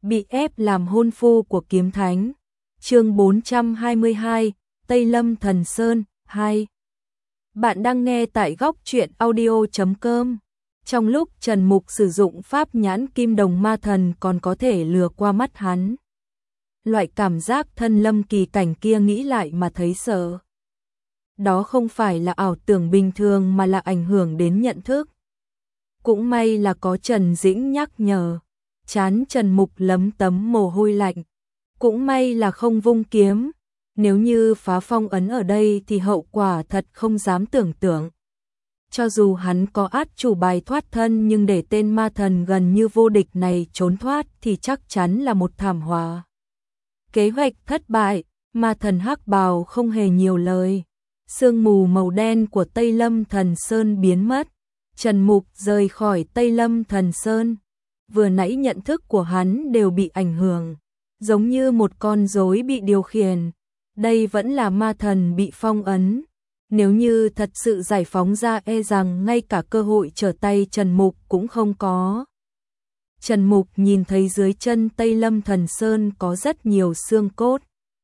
bị ép làm hôn phu của kiếm thánh. Chương 422, Tây Lâm Thần Sơn 2. Bạn đang nghe tại góc truyện audio.com. Trong lúc Trần Mục sử dụng pháp nhãn kim đồng ma thần còn có thể lừa qua mắt hắn. Loại cảm giác thân lâm kỳ cảnh kia nghĩ lại mà thấy sợ. Đó không phải là ảo tưởng bình thường mà là ảnh hưởng đến nhận thức. Cũng may là có Trần Dĩnh nhắc nhở. Trán Trần Mục lấm tấm mồ hôi lạnh. Cũng may là không vung kiếm. Nếu như phá phong ấn ở đây thì hậu quả thật không dám tưởng tượng. Cho dù hắn có át chủ bài thoát thân nhưng để tên ma thần gần như vô địch này trốn thoát thì chắc chắn là một thảm họa. Kế hoạch thất bại, ma thần hắc bào không hề nhiều lời. Sương mù màu đen của Tây Lâm Thần Sơn biến mất. Trần Mục rời khỏi Tây Lâm Thần Sơn. Vừa nãy nhận thức của hắn đều bị ảnh hưởng, giống như một con rối bị điều khiển. Đây vẫn là ma thần bị phong ấn. Nếu như thật sự giải phóng ra e rằng ngay cả cơ hội trở tay Trần Mục cũng không có. Trần Mục nhìn thấy dưới chân Tây Lâm Thần Sơn có rất nhiều xương cốt.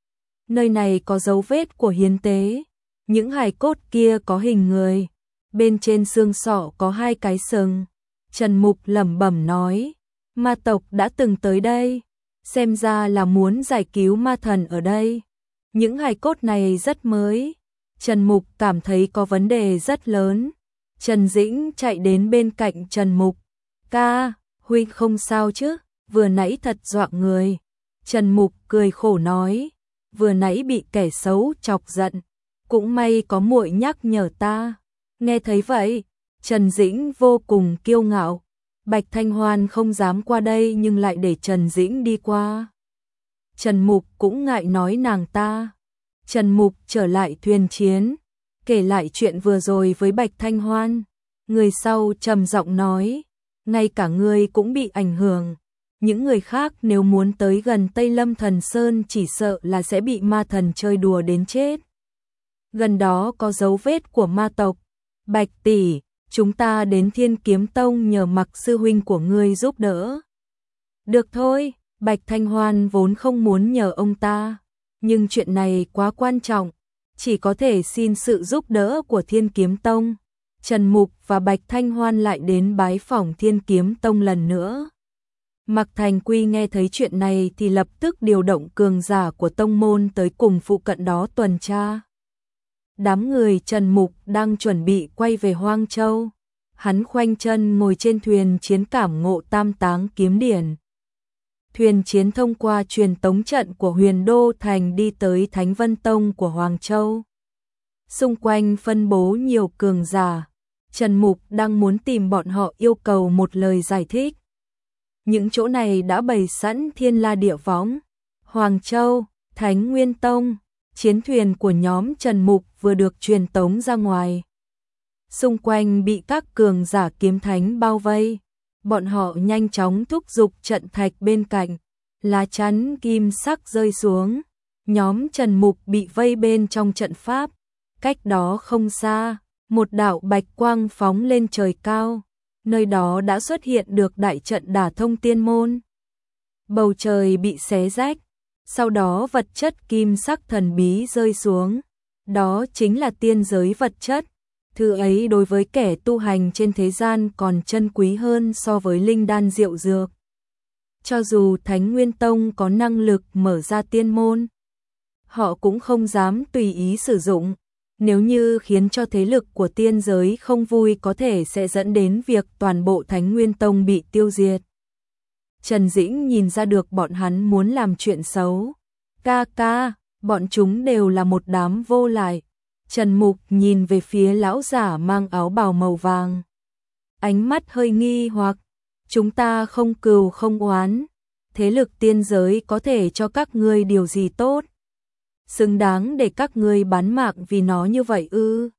Nơi này có dấu vết của hiến tế. Những hài cốt kia có hình người. Bên trên xương sọ có hai cái sừng. Trần Mục lẩm bẩm nói, ma tộc đã từng tới đây, xem ra là muốn giải cứu ma thần ở đây. Những hài cốt này rất mới. Trần Mục cảm thấy có vấn đề rất lớn. Trần Dĩnh chạy đến bên cạnh Trần Mục. Ca, huynh không sao chứ, vừa nãy thật dọa người. Trần Mục cười khổ nói, vừa nãy bị kẻ xấu chọc giận, cũng may có muội nhắc nhở ta. Nghe thấy vậy, Trần Dĩnh vô cùng kiêu ngạo. Bạch Thanh Hoan không dám qua đây nhưng lại để Trần Dĩnh đi qua. Trần Mục cũng ngại nói nàng ta. Trần Mục trở lại thuyền chiến, kể lại chuyện vừa rồi với Bạch Thanh Hoan. Người sau trầm giọng nói, ngay cả ngươi cũng bị ảnh hưởng. Những người khác nếu muốn tới gần Tây Lâm Thần Sơn chỉ sợ là sẽ bị ma thần chơi đùa đến chết. Gần đó có dấu vết của ma tộc. Bạch tỷ, chúng ta đến Thiên Kiếm Tông nhờ Mặc sư huynh của ngươi giúp đỡ. Được thôi, Bạch Thanh Hoan vốn không muốn nhờ ông ta, nhưng chuyện này quá quan trọng, chỉ có thể xin sự giúp đỡ của Thiên Kiếm Tông. Trần Mục và Bạch Thanh Hoan lại đến bái phỏng Thiên Kiếm Tông lần nữa. Mặc Thành Quy nghe thấy chuyện này thì lập tức điều động cường giả của tông môn tới cùng phụ cận đó tuần tra. Đám người Trần Mục đang chuẩn bị quay về Hoang Châu. Hắn khoanh chân ngồi trên thuyền chiến cảm ngộ Tam Táng kiếm điển. Thuyền chiến thông qua truyền tống trận của Huyền Đô Thành đi tới Thánh Vân Tông của Hoàng Châu. Xung quanh phân bố nhiều cường giả. Trần Mục đang muốn tìm bọn họ yêu cầu một lời giải thích. Những chỗ này đã bày sẵn thiên la địa võng. Hoàng Châu, Thánh Nguyên Tông. Chiến thuyền của nhóm Trần Mục vừa được truyền tống ra ngoài. Xung quanh bị các cường giả kiếm thánh bao vây. Bọn họ nhanh chóng thúc giục trận thạch bên cạnh. Lá chắn kim sắc rơi xuống. Nhóm Trần Mục bị vây bên trong trận pháp. Cách đó không xa, một đạo bạch quang phóng lên trời cao. Nơi đó đã xuất hiện được đại trận đả thông tiên môn. Bầu trời bị xé rách. Sau đó vật chất kim sắc thần bí rơi xuống. Đó chính là tiên giới vật chất. Thứ ấy đối với kẻ tu hành trên thế gian còn chân quý hơn so với linh đan diệu dược. Cho dù Thánh Nguyên Tông có năng lực mở ra tiên môn, họ cũng không dám tùy ý sử dụng. Nếu như khiến cho thế lực của tiên giới không vui có thể sẽ dẫn đến việc toàn bộ Thánh Nguyên Tông bị tiêu diệt. Trần Dĩnh nhìn ra được bọn hắn muốn làm chuyện xấu. Ca, bọn chúng đều là một đám vô lại. Trần Mục nhìn về phía lão giả mang áo bào màu vàng. Ánh mắt hơi nghi hoặc, chúng ta không cừu không oán. Thế lực tiên giới có thể cho các ngươi điều gì tốt? Xứng đáng để các ngươi bán mạng vì nó như vậy ư?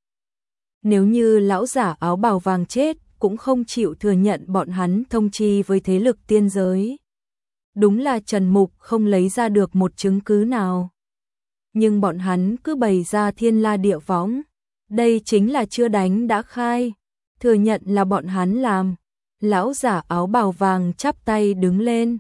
Nếu như lão giả áo bào vàng chết, cũng không chịu thừa nhận bọn hắn thông chi với thế lực tiên giới. Đúng là Trần Mục không lấy ra được một chứng cứ nào. Nhưng bọn hắn cứ bày ra thiên la địa võng. Đây chính là chưa đánh đã khai. Thừa nhận là bọn hắn làm. Lão giả áo bào vàng chắp tay đứng lên.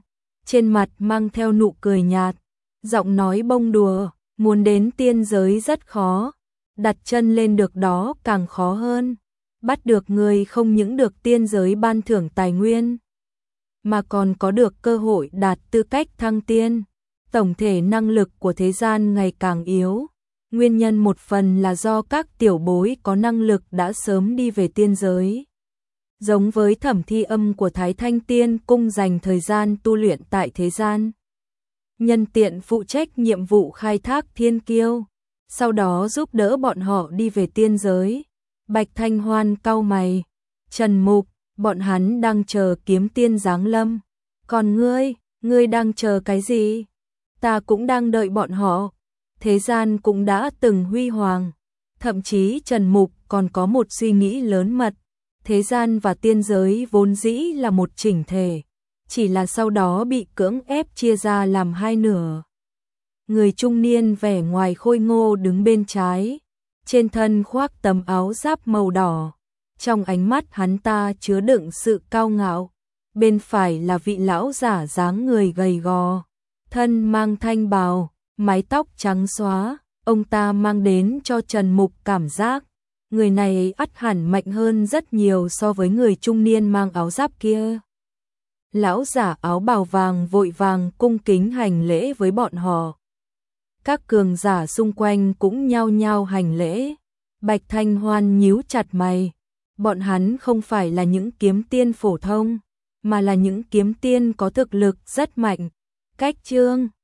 trên mặt mang theo nụ cười nhạt, giọng nói bông đùa, muốn đến tiên giới rất khó, đặt chân lên được đó càng khó hơn. Bắt được người không những được tiên giới ban thưởng tài nguyên, mà còn có được cơ hội đạt tư cách thăng tiên. Tổng thể năng lực của thế gian ngày càng yếu, nguyên nhân một phần là do các tiểu bối có năng lực đã sớm đi về tiên giới. Giống với Thẩm Thi Âm của Thái Thanh Tiên Cung dành thời gian tu luyện tại thế gian, nhân tiện phụ trách nhiệm vụ khai thác thiên kiêu, sau đó giúp đỡ bọn họ đi về tiên giới. Bạch Thanh Hoan cau mày, Trần Mục, bọn hắn đang chờ kiếm tiên giáng lâm. Còn ngươi đang chờ cái gì? Ta cũng đang đợi bọn họ. Thế gian cũng đã từng huy hoàng. Thậm chí Trần Mục còn có một suy nghĩ lớn mật. Thế gian và tiên giới vốn dĩ là một chỉnh thể, chỉ là sau đó bị cưỡng ép chia ra làm hai nửa. Người trung niên vẻ ngoài khôi ngô đứng bên trái, trên thân khoác tấm áo giáp màu đỏ, trong ánh mắt hắn ta chứa đựng sự cao ngạo. Bên phải là vị lão giả dáng người gầy gò, thân mang thanh bào, mái tóc trắng xóa, ông ta mang đến cho Trần Mục cảm giác người này ắt hẳn mạnh hơn rất nhiều so với người trung niên mang áo giáp kia. Lão giả áo bào vàng vội vàng cung kính hành lễ với bọn họ. Các cường giả xung quanh cũng nhao nhao hành lễ. Bạch Thanh Hoan nhíu chặt mày. Bọn hắn không phải là những kiếm tiên phổ thông, mà là những kiếm tiên có thực lực rất mạnh. Cách chương